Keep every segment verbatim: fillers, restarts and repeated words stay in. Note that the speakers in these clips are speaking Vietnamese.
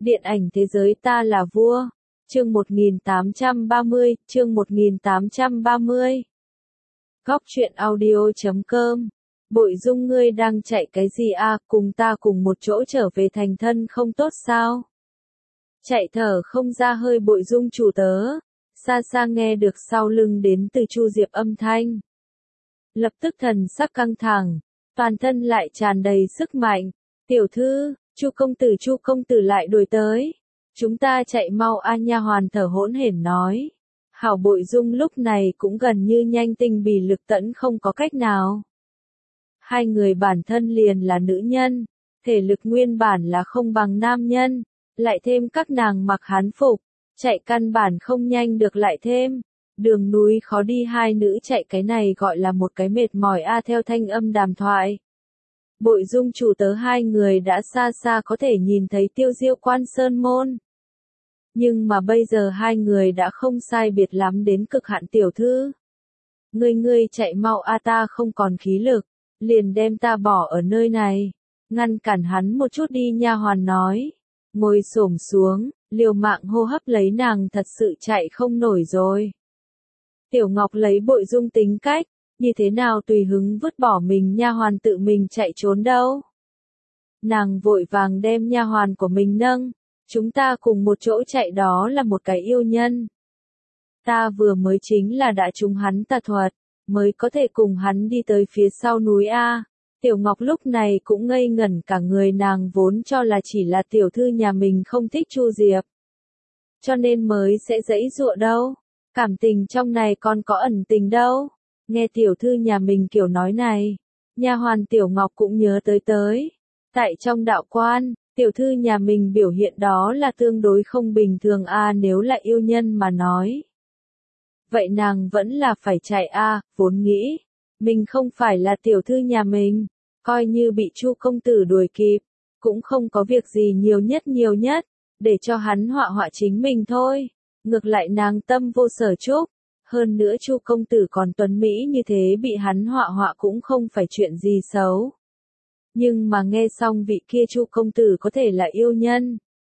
Điện ảnh thế giới ta là vua. Chương một nghìn tám trăm ba mươi, chương một nghìn tám trăm ba mươi. Góc truyện audio chấm com. Bội Dung ngươi đang chạy cái gì a, à? Cùng ta cùng một chỗ trở về thành thân không tốt sao? Chạy thở không ra hơi Bội Dung chủ tớ. Xa xa nghe được sau lưng đến từ Chu Diệp âm thanh. Lập tức thần sắc căng thẳng, toàn thân lại tràn đầy sức mạnh. Tiểu thư, Chu công tử Chu công tử lại đuổi tới. Chúng ta chạy mau a, nha hoàn thở hỗn hển nói. Hảo Bội Dung lúc này cũng gần như nhanh tinh bì lực tẫn không có cách nào. Hai người bản thân liền là nữ nhân, thể lực nguyên bản là không bằng nam nhân, lại thêm các nàng mặc hán phục, chạy căn bản không nhanh được lại thêm. Đường núi khó đi, hai nữ chạy cái này gọi là một cái mệt mỏi a. Theo thanh âm đàm thoại, Bội Dung chủ tớ hai người đã xa xa có thể nhìn thấy Tiêu Diêu Quan Sơn môn. Nhưng mà bây giờ hai người đã không sai biệt lắm đến cực hạn. Tiểu thư, ngươi ngươi chạy mau a, ta không còn khí lực, liền đem ta bỏ ở nơi này, ngăn cản hắn một chút đi, nha hoàn nói. Ngồi xổm xuống, liều mạng hô hấp lấy, nàng thật sự chạy không nổi rồi. Tiểu Ngọc lấy Bội Dung tính cách, như thế nào tùy hứng vứt bỏ mình nha hoàn tự mình chạy trốn đâu. Nàng vội vàng đem nha hoàn của mình nâng, chúng ta cùng một chỗ chạy, đó là một cái yêu nhân. Ta vừa mới chính là đã trúng hắn tà thuật, mới có thể cùng hắn đi tới phía sau núi a. Tiểu Ngọc lúc này cũng ngây ngẩn cả người, nàng vốn cho là chỉ là tiểu thư nhà mình không thích Chu Diệp, cho nên mới sẽ giãy giụa đâu. Cảm tình trong này còn có ẩn tình đâu. Nghe tiểu thư nhà mình kiểu nói này, nha hoàn Tiểu Ngọc cũng nhớ tới tới. Tại trong đạo quan, tiểu thư nhà mình biểu hiện đó là tương đối không bình thường a, à, nếu là yêu nhân mà nói. Vậy nàng vẫn là phải chạy a, à, vốn nghĩ mình không phải là tiểu thư nhà mình, coi như bị Chu công tử đuổi kịp, cũng không có việc gì, nhiều nhất nhiều nhất, để cho hắn họa họa chính mình thôi. Ngược lại nàng tâm vô sở chúc, hơn nữa Chu công tử còn tuấn mỹ như thế, bị hắn họa họa cũng không phải chuyện gì xấu. Nhưng mà nghe xong vị kia Chu công tử có thể là yêu nhân,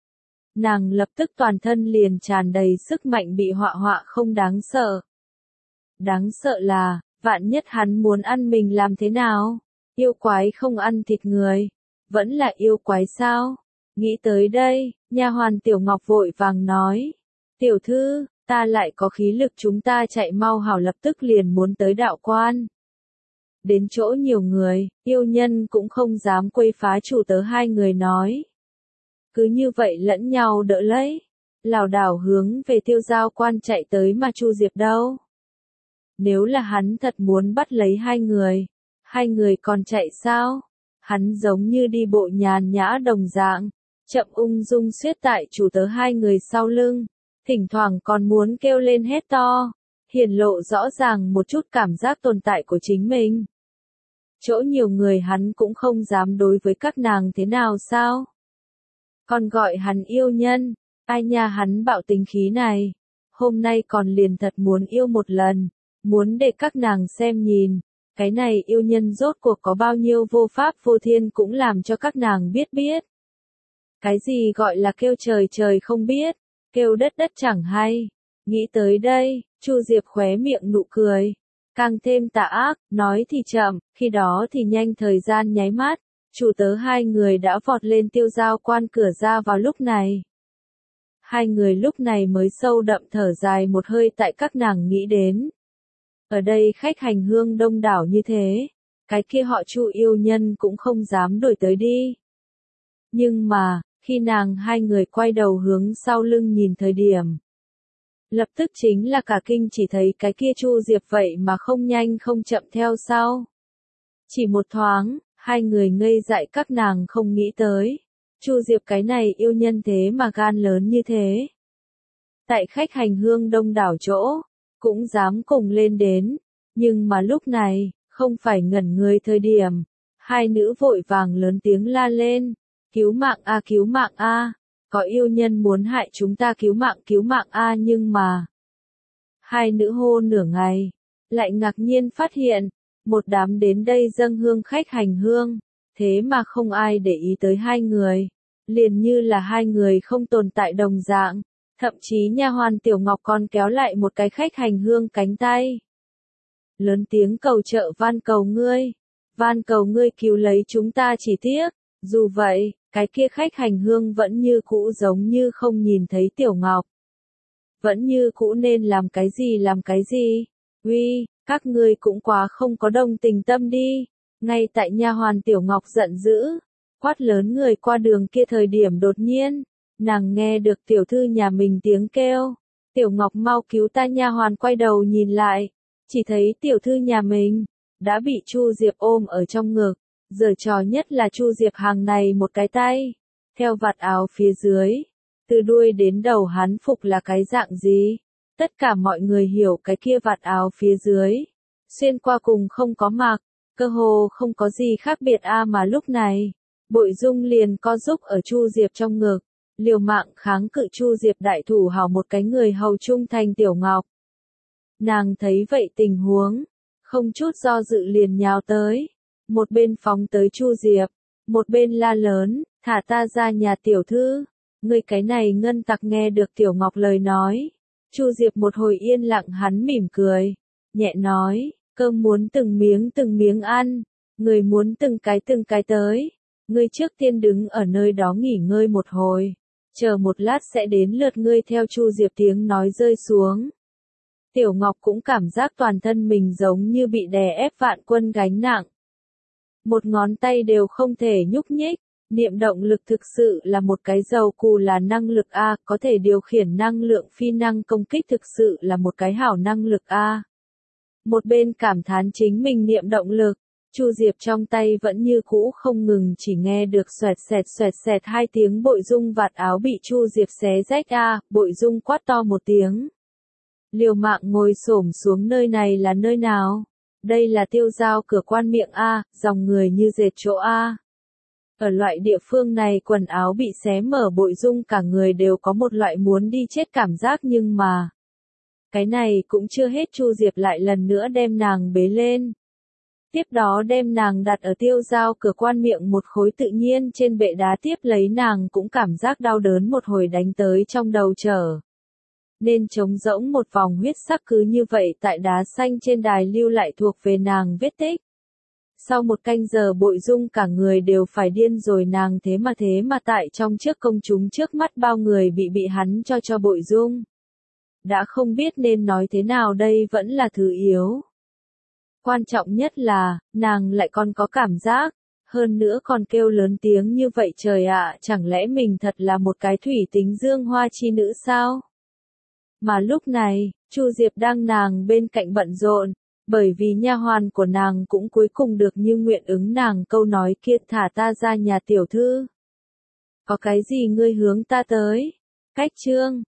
nàng lập tức toàn thân liền tràn đầy sức mạnh, bị họa họa không đáng sợ. Đáng sợ là, vạn nhất hắn muốn ăn mình làm thế nào? Yêu quái không ăn thịt người, vẫn là yêu quái sao? Nghĩ tới đây, nha hoàn Tiểu Ngọc vội vàng nói. Tiểu thư, ta lại có khí lực, chúng ta chạy mau hảo, lập tức liền muốn tới đạo quan. Đến chỗ nhiều người, yêu nhân cũng không dám quấy phá chủ tớ hai người nói. Cứ như vậy lẫn nhau đỡ lấy, lảo đảo hướng về Tiêu Giao Quan chạy tới, mà Chu Diệp đâu? Nếu là hắn thật muốn bắt lấy hai người, hai người còn chạy sao? Hắn giống như đi bộ nhàn nhã đồng dạng, chậm ung dung xiết tại chủ tớ hai người sau lưng, thỉnh thoảng còn muốn kêu lên hét to, hiển lộ rõ ràng một chút cảm giác tồn tại của chính mình. Chỗ nhiều người hắn cũng không dám đối với các nàng thế nào sao? Còn gọi hắn yêu nhân, ai nha, hắn bạo tính khí này, hôm nay còn liền thật muốn yêu một lần, muốn để các nàng xem nhìn, cái này yêu nhân rốt cuộc có bao nhiêu vô pháp vô thiên, cũng làm cho các nàng biết biết. Cái gì gọi là kêu trời trời không biết, kêu đất đất chẳng hay. Nghĩ tới đây, Chu Diệp khóe miệng nụ cười, càng thêm tà ác, nói thì chậm, khi đó thì nhanh, thời gian nháy mắt, chủ tớ hai người đã vọt lên Tiêu Giao Quan cửa ra vào. Lúc này, hai người lúc này mới sâu đậm thở dài một hơi, tại các nàng nghĩ đến, ở đây khách hành hương đông đảo như thế, cái kia họ Chu yêu nhân cũng không dám đuổi tới đi. Nhưng mà, khi nàng hai người quay đầu hướng sau lưng nhìn thời điểm, lập tức chính là cả kinh, chỉ thấy cái kia Chu Diệp vậy mà không nhanh không chậm theo sau. Chỉ một thoáng, hai người ngây dại, các nàng không nghĩ tới, Chu Diệp cái này yêu nhân thế mà gan lớn như thế. Tại khách hành hương đông đảo chỗ, cũng dám cùng lên đến, nhưng mà lúc này, không phải ngẩn người thời điểm, hai nữ vội vàng lớn tiếng la lên, cứu mạng a, cứu mạng a, có yêu nhân muốn hại chúng ta, cứu mạng cứu mạng a. Nhưng mà, hai nữ hô nửa ngày, lại ngạc nhiên phát hiện, một đám đến đây dâng hương khách hành hương, thế mà không ai để ý tới hai người, liền như là hai người không tồn tại đồng dạng. Thậm chí nha hoàn Tiểu Ngọc còn kéo lại một cái khách hành hương cánh tay. Lớn tiếng cầu trợ van cầu ngươi, van cầu ngươi cứu lấy chúng ta chỉ tiếc. Dù vậy, cái kia khách hành hương vẫn như cũ giống như không nhìn thấy Tiểu Ngọc. Vẫn như cũ nên làm cái gì làm cái gì. Uy, các ngươi cũng quá không có đồng tình tâm đi. Ngay tại nha hoàn Tiểu Ngọc giận dữ, quát lớn người qua đường kia thời điểm đột nhiên, nàng nghe được tiểu thư nhà mình tiếng kêu. Tiểu Ngọc mau cứu ta, nha hoàn quay đầu nhìn lại, chỉ thấy tiểu thư nhà mình đã bị Chu Diệp ôm ở trong ngực. Giờ trò nhất là Chu Diệp hàng này một cái tay, theo vạt áo phía dưới, từ đuôi đến đầu hắn phục là cái dạng gì. Tất cả mọi người hiểu cái kia vạt áo phía dưới, xuyên qua cùng không có mặc, cơ hồ không có gì khác biệt a à mà lúc này, Bội Dung liền co giúp ở Chu Diệp trong ngực, liều mạng kháng cự Chu Diệp đại thủ hào một cái người hầu trung thành Tiểu Ngọc. Nàng thấy vậy tình huống, không chút do dự liền nhào tới, một bên phóng tới Chu Diệp, một bên la lớn, thả ta ra nhà tiểu thư, ngươi cái này ngân tặc. Nghe được Tiểu Ngọc lời nói, Chu Diệp một hồi yên lặng, hắn mỉm cười, nhẹ nói, cơm muốn từng miếng từng miếng ăn, người muốn từng cái từng cái tới, ngươi trước tiên đứng ở nơi đó nghỉ ngơi một hồi, chờ một lát sẽ đến lượt ngươi. Theo Chu Diệp tiếng nói rơi xuống, Tiểu Ngọc cũng cảm giác toàn thân mình giống như bị đè ép vạn quân gánh nặng. Một ngón tay đều không thể nhúc nhích, niệm động lực thực sự là một cái dầu cù là năng lực A, có thể điều khiển năng lượng phi năng công kích thực sự là một cái hảo năng lực A. Một bên cảm thán chính mình niệm động lực, Chu Diệp trong tay vẫn như cũ không ngừng, chỉ nghe được xoẹt xẹt xoẹt xẹt hai tiếng. Bội Dung vạt áo bị Chu Diệp xé rách A, Bội Dung quát to một tiếng, liều mạng ngồi xổm xuống. Nơi này là nơi nào? Đây là Tiêu Giao cửa quan miệng A, dòng người như dệt chỗ A. Ở loại địa phương này quần áo bị xé mở, Bội Dung cả người đều có một loại muốn đi chết cảm giác, nhưng mà cái này cũng chưa hết. Chu Diệp lại lần nữa đem nàng bế lên, tiếp đó đem nàng đặt ở Tiêu Giao cửa quan miệng một khối tự nhiên trên bệ đá, tiếp lấy nàng cũng cảm giác đau đớn một hồi đánh tới trong đầu, trở nên trống rỗng một vòng huyết sắc cứ như vậy tại đá xanh trên đài lưu lại thuộc về nàng vết tích. Sau một canh giờ Bội Dung cả người đều phải điên rồi, nàng thế mà thế mà tại trong trước công chúng trước mắt bao người bị bị hắn cho cho Bội Dung. Đã không biết nên nói thế nào, đây vẫn là thứ yếu. Quan trọng nhất là, nàng lại còn có cảm giác, hơn nữa còn kêu lớn tiếng như vậy. Trời ạ, chẳng lẽ mình thật là một cái thủy tính dương hoa chi nữ sao? Mà lúc này, Chu Diệp đang nàng bên cạnh bận rộn, bởi vì nha hoàn của nàng cũng cuối cùng được như nguyện ứng nàng câu nói kia, thả ta ra nhà tiểu thư. Có cái gì ngươi hướng ta tới? Cách chương